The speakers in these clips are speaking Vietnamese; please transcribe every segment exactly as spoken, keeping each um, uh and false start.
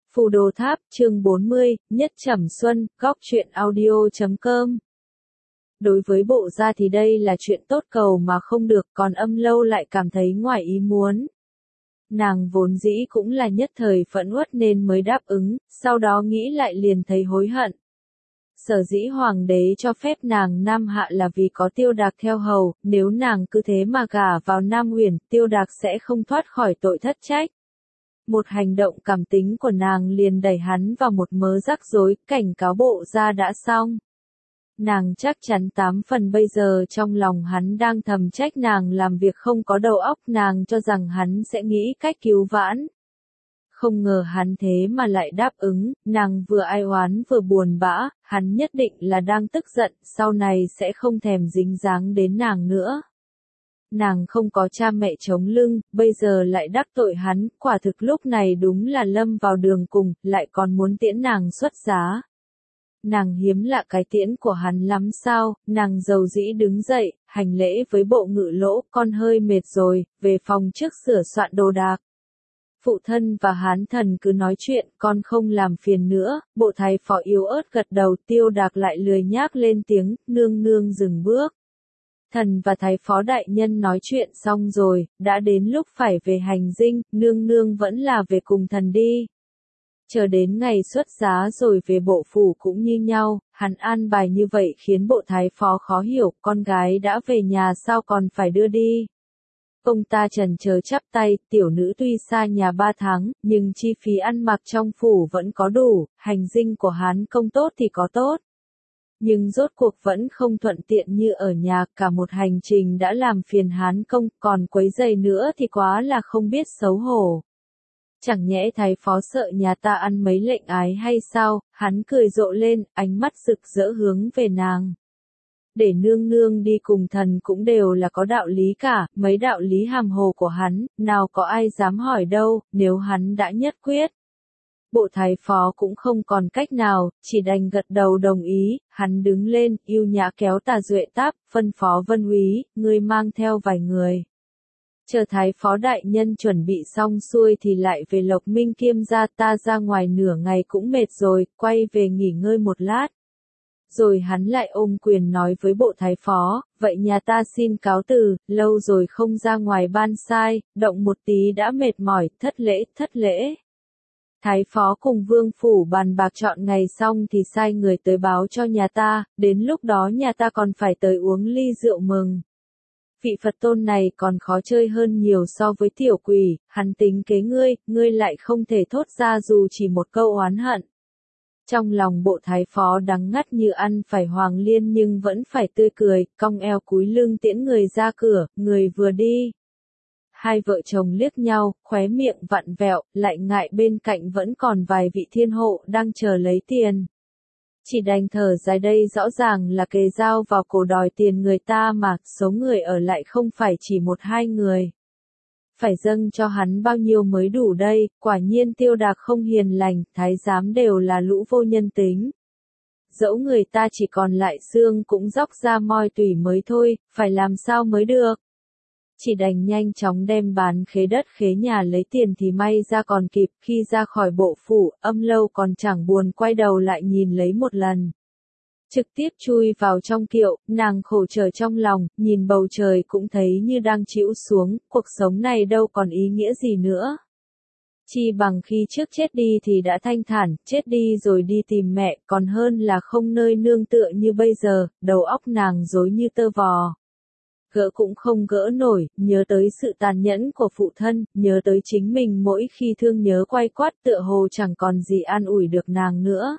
Phù Đồ Tháp, chương bốn mươi, Nhất Trầm Xuân, góc truyện audio chấm com. Đối với Bộ Gia thì đây là chuyện tốt cầu mà không được, còn Âm Lâu lại cảm thấy ngoài ý muốn. Nàng vốn dĩ cũng là nhất thời phẫn uất nên mới đáp ứng, sau đó nghĩ lại liền thấy hối hận. Sở dĩ hoàng đế cho phép nàng Nam Hạ là vì có Tiêu Đạc theo hầu, nếu nàng cứ thế mà gả vào Nam Huyền, Tiêu Đạc sẽ không thoát khỏi tội thất trách. Một hành động cảm tính của nàng liền đẩy hắn vào một mớ rắc rối, cảnh cáo Bộ Gia đã xong. Nàng chắc chắn tám phần bây giờ trong lòng hắn đang thầm trách nàng làm việc không có đầu óc, nàng cho rằng hắn sẽ nghĩ cách cứu vãn. Không ngờ hắn thế mà lại đáp ứng, nàng vừa ai oán vừa buồn bã, hắn nhất định là đang tức giận, sau này sẽ không thèm dính dáng đến nàng nữa. Nàng không có cha mẹ chống lưng, bây giờ lại đắc tội hắn, quả thực lúc này đúng là lâm vào đường cùng, lại còn muốn tiễn nàng xuất giá. Nàng hiếm lạ cái tiễn của hắn lắm sao, nàng dầu dĩ đứng dậy, hành lễ với Bộ Ngự Lỗ, con hơi mệt rồi, về phòng trước sửa soạn đồ đạc. Phụ thân và Hán Thần cứ nói chuyện, con không làm phiền nữa. Bộ Thái Phó yếu ớt gật đầu, Tiêu Đạc lại lười nhác lên tiếng, nương nương dừng bước. Thần và Thái Phó đại nhân nói chuyện xong rồi, đã đến lúc phải về hành dinh, nương nương vẫn là về cùng thần đi. Chờ đến ngày xuất giá rồi về bộ phủ cũng như nhau, hắn an bài như vậy khiến Bộ Thái Phó khó hiểu, con gái đã về nhà sao còn phải đưa đi. Ông ta trần chờ chắp tay, tiểu nữ tuy xa nhà ba tháng, nhưng chi phí ăn mặc trong phủ vẫn có đủ, hành dinh của Hán công tốt thì có tốt. Nhưng rốt cuộc vẫn không thuận tiện như ở nhà, cả một hành trình đã làm phiền Hán công, còn quấy rầy nữa thì quá là không biết xấu hổ. Chẳng nhẽ Thái Phó sợ nhà ta ăn mấy lệnh ái hay sao, hắn cười rộ lên, ánh mắt rực rỡ hướng về nàng. Để nương nương đi cùng thần cũng đều là có đạo lý cả, mấy đạo lý hàm hồ của hắn, nào có ai dám hỏi đâu, nếu hắn đã nhất quyết. Bộ Thái Phó cũng không còn cách nào, chỉ đành gật đầu đồng ý, hắn đứng lên, yêu nhã kéo Tà Duệ Táp, phân phó Vân Úy, ngươi mang theo vài người. Chờ Thái Phó đại nhân chuẩn bị xong xuôi thì lại về Lộc Minh Kiêm gia, ta ra ngoài nửa ngày cũng mệt rồi, quay về nghỉ ngơi một lát. Rồi hắn lại ôm quyền nói với Bộ Thái Phó, vậy nhà ta xin cáo từ, lâu rồi không ra ngoài ban sai, động một tí đã mệt mỏi, thất lễ, thất lễ. Thái Phó cùng Vương Phủ bàn bạc chọn ngày xong thì sai người tới báo cho nhà ta, đến lúc đó nhà ta còn phải tới uống ly rượu mừng. Vị Phật tôn này còn khó chơi hơn nhiều so với tiểu quỷ, hắn tính kế ngươi, ngươi lại không thể thốt ra dù chỉ một câu oán hận. Trong lòng Bộ Thái Phó đắng ngắt như ăn phải hoàng liên nhưng vẫn phải tươi cười, cong eo cúi lưng tiễn người ra cửa, người vừa đi. Hai vợ chồng liếc nhau, khóe miệng vặn vẹo, lại ngại bên cạnh vẫn còn vài vị thiên hộ đang chờ lấy tiền. Chỉ đành thở dài, đây rõ ràng là kề dao vào cổ đòi tiền người ta mà, số người ở lại không phải chỉ một hai người. Phải dâng cho hắn bao nhiêu mới đủ đây, quả nhiên Tiêu Đạc không hiền lành, thái giám đều là lũ vô nhân tính. Dẫu người ta chỉ còn lại xương cũng dóc ra moi tủy mới thôi, phải làm sao mới được. Chỉ đành nhanh chóng đem bán khế đất khế nhà lấy tiền thì may ra còn kịp, khi ra khỏi bộ phủ, Âm Lâu còn chẳng buồn quay đầu lại nhìn lấy một lần. Trực tiếp chui vào trong kiệu, nàng khổ sở trong lòng, nhìn bầu trời cũng thấy như đang chĩu xuống, cuộc sống này đâu còn ý nghĩa gì nữa. Chi bằng khi trước chết đi thì đã thanh thản, chết đi rồi đi tìm mẹ, còn hơn là không nơi nương tựa như bây giờ, đầu óc nàng rối như tơ vò. Gỡ cũng không gỡ nổi, nhớ tới sự tàn nhẫn của phụ thân, nhớ tới chính mình mỗi khi thương nhớ quay quát tựa hồ chẳng còn gì an ủi được nàng nữa.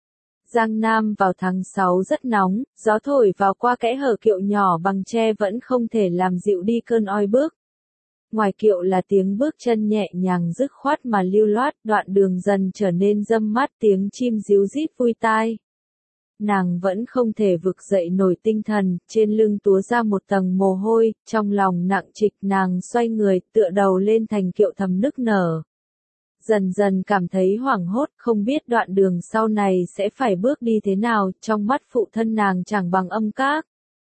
Giang Nam vào tháng sáu rất nóng, gió thổi vào qua kẽ hở kiệu nhỏ bằng tre vẫn không thể làm dịu đi cơn oi bức. Ngoài kiệu là tiếng bước chân nhẹ nhàng dứt khoát mà lưu loát, đoạn đường dần trở nên râm mát, tiếng chim ríu rít vui tai. Nàng vẫn không thể vực dậy nổi tinh thần, trên lưng túa ra một tầng mồ hôi, trong lòng nặng trịch, nàng xoay người, tựa đầu lên thành kiệu thầm nức nở. Dần dần cảm thấy hoảng hốt, không biết đoạn đường sau này sẽ phải bước đi thế nào, trong mắt phụ thân nàng chẳng bằng Âm Các.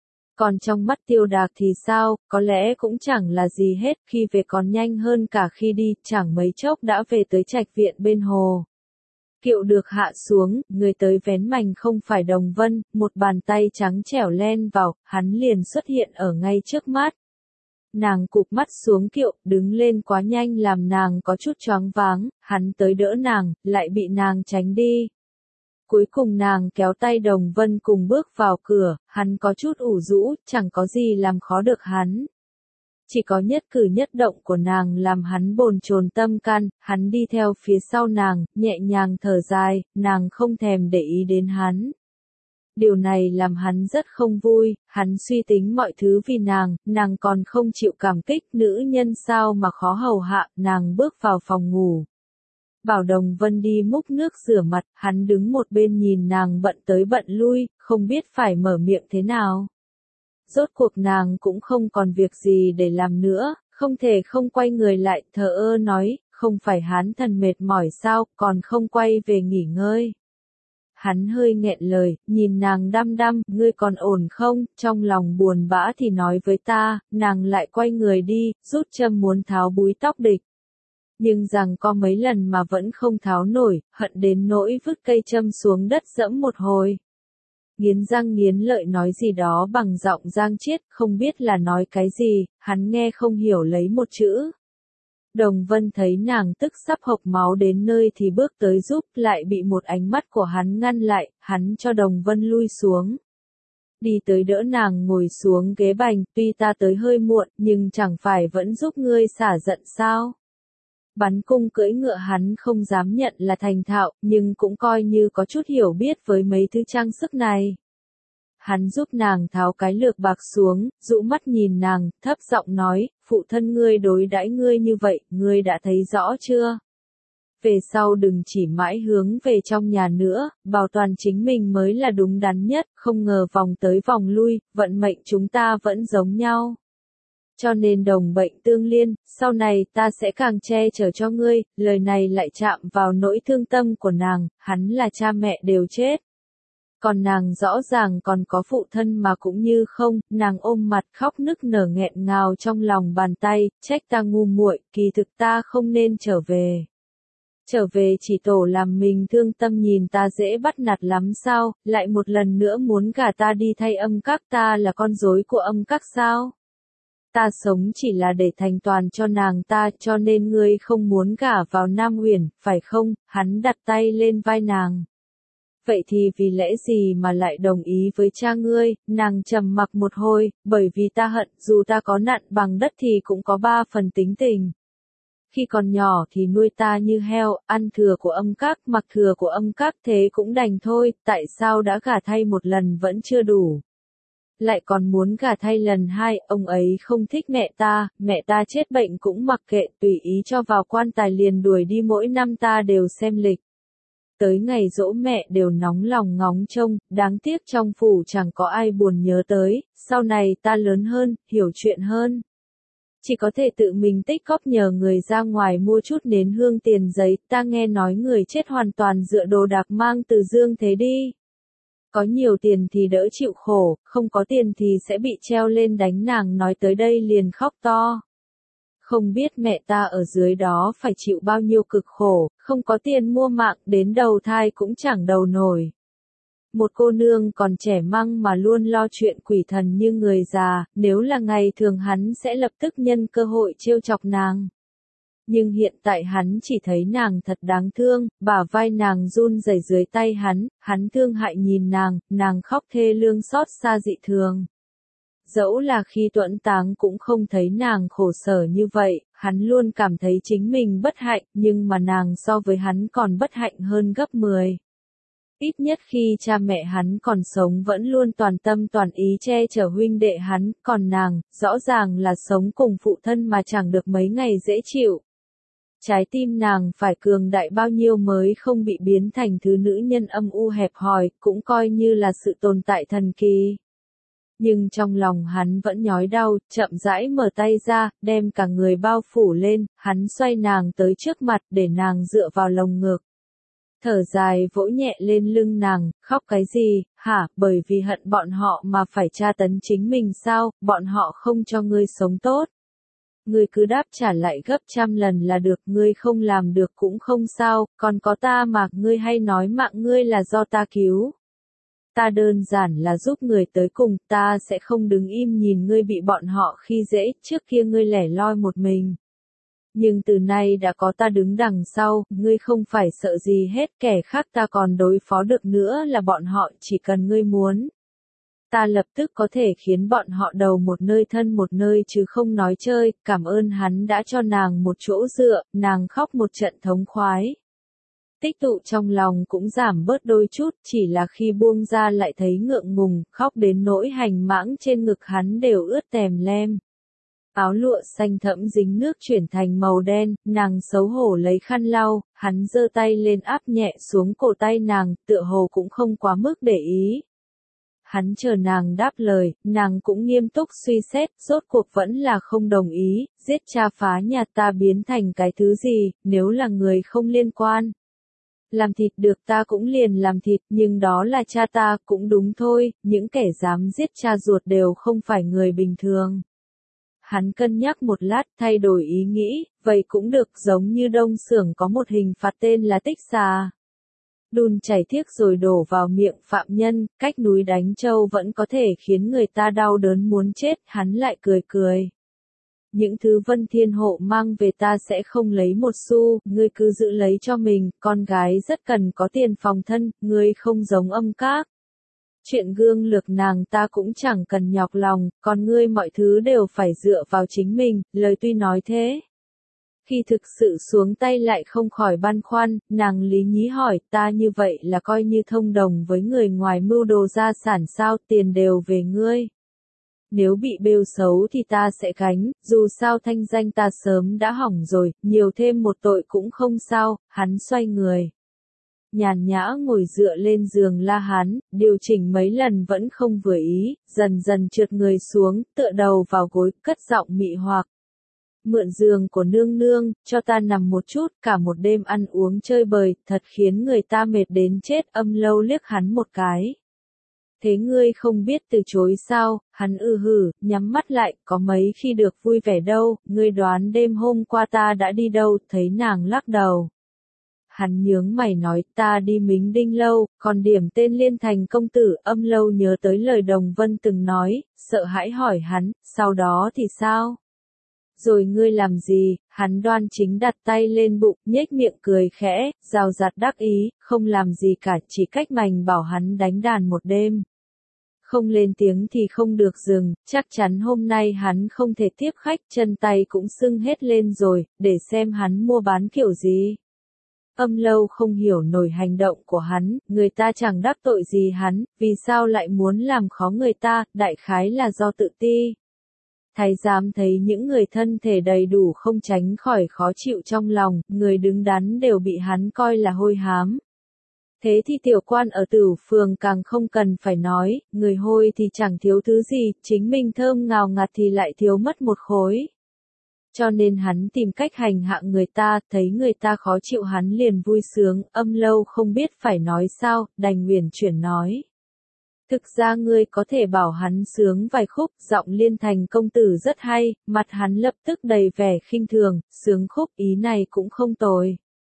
Còn trong mắt Tiêu Đạc thì sao, có lẽ cũng chẳng là gì hết, khi về còn nhanh hơn cả khi đi, chẳng mấy chốc đã về tới trạch viện bên hồ. Kiệu được hạ xuống, người tới vén mành không phải Đồng Vân, một bàn tay trắng trẻo len vào, hắn liền xuất hiện ở ngay trước mắt. Nàng cụp mắt xuống kiệu, đứng lên quá nhanh làm nàng có chút choáng váng, hắn tới đỡ nàng, lại bị nàng tránh đi. Cuối cùng nàng kéo tay Đồng Vân cùng bước vào cửa, hắn có chút ủ rũ, chẳng có gì làm khó được hắn. Chỉ có nhất cử nhất động của nàng làm hắn bồn chồn tâm can, hắn đi theo phía sau nàng, nhẹ nhàng thở dài, nàng không thèm để ý đến hắn. Điều này làm hắn rất không vui, hắn suy tính mọi thứ vì nàng, nàng còn không chịu cảm kích, nữ nhân sao mà khó hầu hạ, nàng bước vào phòng ngủ. Bảo Đồng Vân đi múc nước rửa mặt, hắn đứng một bên nhìn nàng bận tới bận lui, không biết phải mở miệng thế nào. Rốt cuộc nàng cũng không còn việc gì để làm nữa, không thể không quay người lại, thờ ơ nói, không phải hắn thần mệt mỏi sao, còn không quay về nghỉ ngơi. Hắn hơi nghẹn lời, nhìn nàng đăm đăm, ngươi còn ổn không, trong lòng buồn bã thì nói với ta, nàng lại quay người đi, rút châm muốn tháo búi tóc địch. Nhưng rằng có mấy lần mà vẫn không tháo nổi, hận đến nỗi vứt cây châm xuống đất dẫm một hồi. Nghiến răng nghiến lợi nói gì đó bằng giọng giang chiết, không biết là nói cái gì, hắn nghe không hiểu lấy một chữ. Đồng Vân thấy nàng tức sắp hộc máu đến nơi thì bước tới giúp, lại bị một ánh mắt của hắn ngăn lại, hắn cho Đồng Vân lui xuống. Đi tới đỡ nàng ngồi xuống ghế bành, tuy ta tới hơi muộn, nhưng chẳng phải vẫn giúp ngươi xả giận sao? Bắn cung cưỡi ngựa hắn không dám nhận là thành thạo, nhưng cũng coi như có chút hiểu biết với mấy thứ trang sức này. Hắn giúp nàng tháo cái lược bạc xuống, dụ mắt nhìn nàng, thấp giọng nói, phụ thân ngươi đối đãi ngươi như vậy, ngươi đã thấy rõ chưa? Về sau đừng chỉ mãi hướng về trong nhà nữa, bảo toàn chính mình mới là đúng đắn nhất, không ngờ vòng tới vòng lui, vận mệnh chúng ta vẫn giống nhau. Cho nên đồng bệnh tương liên, sau này ta sẽ càng che chở cho ngươi, lời này lại chạm vào nỗi thương tâm của nàng, hắn là cha mẹ đều chết. Còn nàng rõ ràng còn có phụ thân mà cũng như không, nàng ôm mặt khóc nức nở nghẹn ngào trong lòng bàn tay, trách ta ngu muội, kỳ thực ta không nên trở về. Trở về chỉ tổ làm mình thương tâm nhìn ta dễ bắt nạt lắm sao, lại một lần nữa muốn gả ta đi thay âm các, ta là con rối của âm các sao? Ta sống chỉ là để thành toàn cho nàng ta, cho nên ngươi không muốn gả vào Nam Huyền, phải không? Hắn đặt tay lên vai nàng. Vậy thì vì lẽ gì mà lại đồng ý với cha ngươi? Nàng trầm mặc một hồi, bởi vì ta hận, dù ta có nặn bằng đất thì cũng có ba phần tính tình. Khi còn nhỏ thì nuôi ta như heo, ăn thừa của âm các, mặc thừa của âm các, thế cũng đành thôi, tại sao đã gả thay một lần vẫn chưa đủ? Lại còn muốn gả thay lần hai, ông ấy không thích mẹ ta, mẹ ta chết bệnh cũng mặc kệ, tùy ý cho vào quan tài liền đuổi đi, mỗi năm ta đều xem lịch. Tới ngày giỗ mẹ đều nóng lòng ngóng trông, đáng tiếc trong phủ chẳng có ai buồn nhớ tới, sau này ta lớn hơn, hiểu chuyện hơn. Chỉ có thể tự mình tích góp nhờ người ra ngoài mua chút nến hương tiền giấy, ta nghe nói người chết hoàn toàn dựa đồ đạc mang từ dương thế đi. Có nhiều tiền thì đỡ chịu khổ, không có tiền thì sẽ bị treo lên đánh, nàng nói tới đây liền khóc to. Không biết mẹ ta ở dưới đó phải chịu bao nhiêu cực khổ, không có tiền mua mạng, đến đầu thai cũng chẳng đầu nổi. Một cô nương còn trẻ măng mà luôn lo chuyện quỷ thần như người già, nếu là ngày thường hắn sẽ lập tức nhân cơ hội trêu chọc nàng. Nhưng hiện tại hắn chỉ thấy nàng thật đáng thương, bả vai nàng run rẩy dưới tay hắn, hắn thương hại nhìn nàng, nàng khóc thê lương xót xa dị thường. Dẫu là khi tuẫn táng cũng không thấy nàng khổ sở như vậy, hắn luôn cảm thấy chính mình bất hạnh, nhưng mà nàng so với hắn còn bất hạnh hơn gấp mười. Ít nhất khi cha mẹ hắn còn sống vẫn luôn toàn tâm toàn ý che chở huynh đệ hắn, còn nàng, rõ ràng là sống cùng phụ thân mà chẳng được mấy ngày dễ chịu. Trái tim nàng phải cường đại bao nhiêu mới không bị biến thành thứ nữ nhân âm u hẹp hòi, cũng coi như là sự tồn tại thần kỳ. Nhưng trong lòng hắn vẫn nhói đau, chậm rãi mở tay ra, đem cả người bao phủ lên, hắn xoay nàng tới trước mặt để nàng dựa vào lồng ngực. Thở dài vỗ nhẹ lên lưng nàng, khóc cái gì, hả, bởi vì hận bọn họ mà phải tra tấn chính mình sao, bọn họ không cho ngươi sống tốt. ngươi cứ đáp trả lại gấp trăm lần là được, ngươi không làm được cũng không sao, còn có ta mà, ngươi hay nói mạng ngươi là do ta cứu. Ta đơn giản là giúp người tới cùng, ta sẽ không đứng im nhìn ngươi bị bọn họ khi dễ, trước kia ngươi lẻ loi một mình. Nhưng từ nay đã có ta đứng đằng sau, ngươi không phải sợ gì hết, kẻ khác ta còn đối phó được nữa là bọn họ, chỉ cần ngươi muốn. Ta lập tức có thể khiến bọn họ đầu một nơi thân một nơi chứ không nói chơi, cảm ơn hắn đã cho nàng một chỗ dựa, nàng khóc một trận thống khoái. Tích tụ trong lòng cũng giảm bớt đôi chút, chỉ là khi buông ra lại thấy ngượng ngùng, khóc đến nỗi hành mãng trên ngực hắn đều ướt tèm lem. Áo lụa xanh thẫm dính nước chuyển thành màu đen, nàng xấu hổ lấy khăn lau, hắn giơ tay lên áp nhẹ xuống cổ tay nàng, tựa hồ cũng không quá mức để ý. Hắn chờ nàng đáp lời, nàng cũng nghiêm túc suy xét, rốt cuộc vẫn là không đồng ý, giết cha phá nhà ta biến thành cái thứ gì, nếu là người không liên quan. Làm thịt được ta cũng liền làm thịt, nhưng đó là cha ta, cũng đúng thôi, những kẻ dám giết cha ruột đều không phải người bình thường. Hắn cân nhắc một lát, thay đổi ý nghĩ, vậy cũng được, giống như Đông Xưởng có một hình phạt tên là tích xà. Đun chảy thiếc rồi đổ vào miệng phạm nhân, cách núi đánh trâu vẫn có thể khiến người ta đau đớn muốn chết, hắn lại cười cười. Những thứ Vân Thiên Hộ mang về ta sẽ không lấy một xu, ngươi cứ giữ lấy cho mình, con gái rất cần có tiền phòng thân, ngươi không giống Âm Các. Chuyện gương lược nàng ta cũng chẳng cần nhọc lòng, còn ngươi mọi thứ đều phải dựa vào chính mình, lời tuy nói thế. Khi thực sự xuống tay lại không khỏi băn khoăn, nàng lý nhí hỏi, ta như vậy là coi như thông đồng với người ngoài mưu đồ gia sản sao, tiền đều về ngươi. Nếu bị bêu xấu thì ta sẽ gánh, dù sao thanh danh ta sớm đã hỏng rồi, nhiều thêm một tội cũng không sao, hắn xoay người. Nhàn nhã ngồi dựa lên giường La Hán, điều chỉnh mấy lần vẫn không vừa ý, dần dần trượt người xuống, tựa đầu vào gối, cất giọng mị hoặc. Mượn giường của nương nương, cho ta nằm một chút, cả một đêm ăn uống chơi bời, thật khiến người ta mệt đến chết. Âm Lâu liếc hắn một cái. Thế ngươi không biết từ chối sao, hắn ư hử, nhắm mắt lại, có mấy khi được vui vẻ đâu, ngươi đoán đêm hôm qua ta đã đi đâu, thấy nàng lắc đầu. Hắn nhướng mày nói, ta đi Mính Đinh Lâu, còn điểm tên Liên Thành công tử. Âm Lâu nhớ tới lời Đồng Vân từng nói, sợ hãi hỏi hắn, sau đó thì sao? Rồi ngươi làm gì? Hắn đoan chính đặt tay lên bụng, nhếch miệng cười khẽ, rào rạt đắc ý, không làm gì cả, chỉ cách mành bảo hắn đánh đàn một đêm. Không lên tiếng thì không được dừng, chắc chắn hôm nay hắn không thể tiếp khách, chân tay cũng sưng hết lên rồi, để xem hắn mua bán kiểu gì. Âm Lâu không hiểu nổi hành động của hắn, người ta chẳng đắc tội gì hắn, vì sao lại muốn làm khó người ta, đại khái là do tự ti. Thái giám thấy những người thân thể đầy đủ không tránh khỏi khó chịu trong lòng, người đứng đắn đều bị hắn coi là hôi hám. Thế thì tiểu quan ở Tửu Phường càng không cần phải nói, người hôi thì chẳng thiếu thứ gì, chính mình thơm ngào ngạt thì lại thiếu mất một khối. Cho nên hắn tìm cách hành hạ người ta, thấy người ta khó chịu hắn liền vui sướng. Âm Lâu không biết phải nói sao, đành uyển chuyển nói. Thực ra ngươi có thể bảo hắn sướng vài khúc, giọng Liên Thành công tử rất hay, mặt hắn lập tức đầy vẻ khinh thường, sướng khúc ý này cũng không tồi.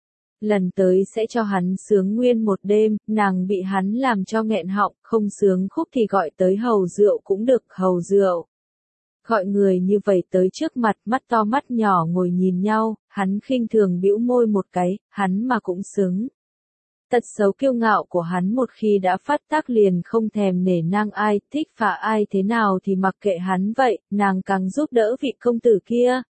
Lần tới sẽ cho hắn sướng nguyên một đêm, nàng bị hắn làm cho nghẹn họng, không sướng khúc thì gọi tới hầu rượu cũng được, hầu rượu. Gọi người như vậy tới trước mặt, mắt to mắt nhỏ ngồi nhìn nhau, hắn khinh thường bĩu môi một cái, hắn mà cũng xứng. Tật xấu kiêu ngạo của hắn một khi đã phát tác liền không thèm nể nang ai, thích phạ ai thế nào thì mặc kệ hắn vậy, nàng càng giúp đỡ vị công tử kia.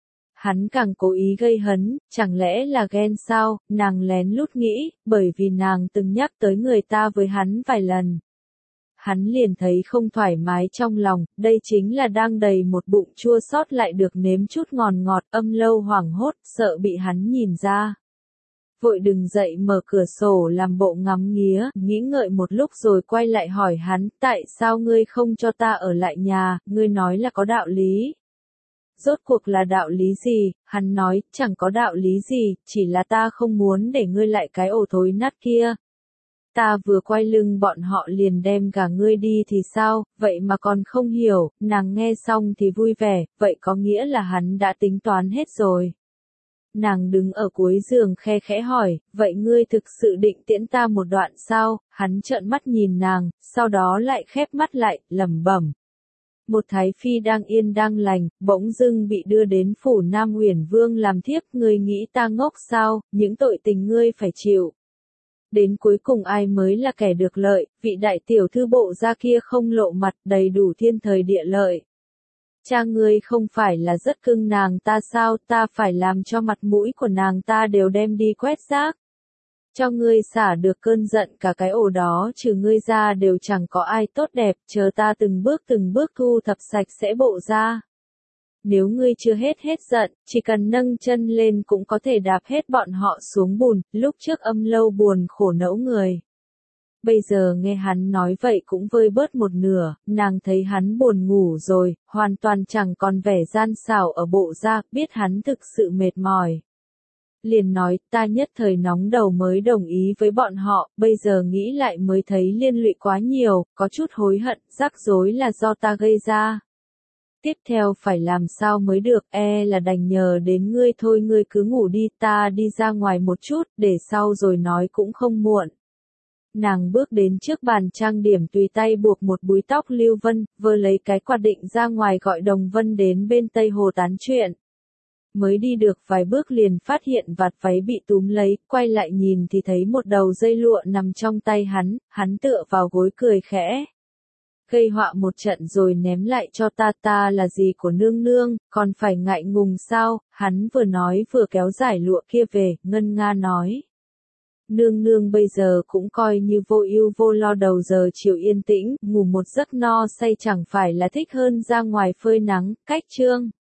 Hắn càng cố ý gây hấn, chẳng lẽ là ghen sao, nàng lén lút nghĩ, bởi vì nàng từng nhắc tới người ta với hắn vài lần. Hắn liền thấy không thoải mái trong lòng, đây chính là đang đầy một bụng chua xót lại được nếm chút ngọt ngọt. Âm Lâu hoảng hốt, sợ bị hắn nhìn ra. Vội đứng dậy mở cửa sổ làm bộ ngắm nghía, nghĩ ngợi một lúc rồi quay lại hỏi hắn, tại sao ngươi không cho ta ở lại nhà, ngươi nói là có đạo lý. Rốt cuộc là đạo lý gì? Hắn nói, chẳng có đạo lý gì, chỉ là ta không muốn để ngươi lại cái ổ thối nát kia. Ta vừa quay lưng bọn họ liền đem cả ngươi đi thì sao, vậy mà còn không hiểu, nàng nghe xong thì vui vẻ, vậy có nghĩa là hắn đã tính toán hết rồi. Nàng đứng ở cuối giường khe khẽ hỏi, vậy ngươi thực sự định tiễn ta một đoạn sao, hắn trợn mắt nhìn nàng, sau đó lại khép mắt lại, lẩm bẩm. Một thái phi đang yên đang lành, bỗng dưng bị đưa đến phủ Nam Uyển Vương làm thiếp, ngươi nghĩ ta ngốc sao, những tội tình ngươi phải chịu. Đến cuối cùng ai mới là kẻ được lợi, vị đại tiểu thư bộ gia kia không lộ mặt, đầy đủ thiên thời địa lợi. Cha ngươi không phải là rất cưng nàng ta sao, ta phải làm cho mặt mũi của nàng ta đều đem đi quét rác. Cho ngươi xả được cơn giận cả cái ổ đó trừ ngươi ra đều chẳng có ai tốt đẹp, chờ ta từng bước từng bước thu thập sạch sẽ bộ ra. Nếu ngươi chưa hết hết giận, chỉ cần nâng chân lên cũng có thể đạp hết bọn họ xuống bùn, lúc trước Âm Lâu buồn khổ nẫu người. Bây giờ nghe hắn nói vậy cũng vơi bớt một nửa, nàng thấy hắn buồn ngủ rồi, hoàn toàn chẳng còn vẻ gian xảo ở bộ da, biết hắn thực sự mệt mỏi. Liền nói, ta nhất thời nóng đầu mới đồng ý với bọn họ, bây giờ nghĩ lại mới thấy liên lụy quá nhiều, có chút hối hận, rắc rối là do ta gây ra. Tiếp theo phải làm sao mới được, e là đành nhờ đến ngươi thôi, ngươi cứ ngủ đi, ta đi ra ngoài một chút, để sau rồi nói cũng không muộn. Nàng bước đến trước bàn trang điểm tùy tay buộc một búi tóc lưu vân, vừa lấy cái quạt định ra ngoài gọi Đồng Vân đến bên Tây Hồ tán chuyện. Mới đi được vài bước liền phát hiện vạt váy bị túm lấy, quay lại nhìn thì thấy một đầu dây lụa nằm trong tay hắn, hắn tựa vào gối cười khẽ. Gây họa một trận rồi ném lại cho ta, ta là gì của nương nương, còn phải ngại ngùng sao, hắn vừa nói vừa kéo giải lụa kia về, ngân nga nói. Nương nương bây giờ cũng coi như vô ưu vô lo, đầu giờ chiều yên tĩnh, ngủ một giấc no say chẳng phải là thích hơn ra ngoài phơi nắng, cách chương.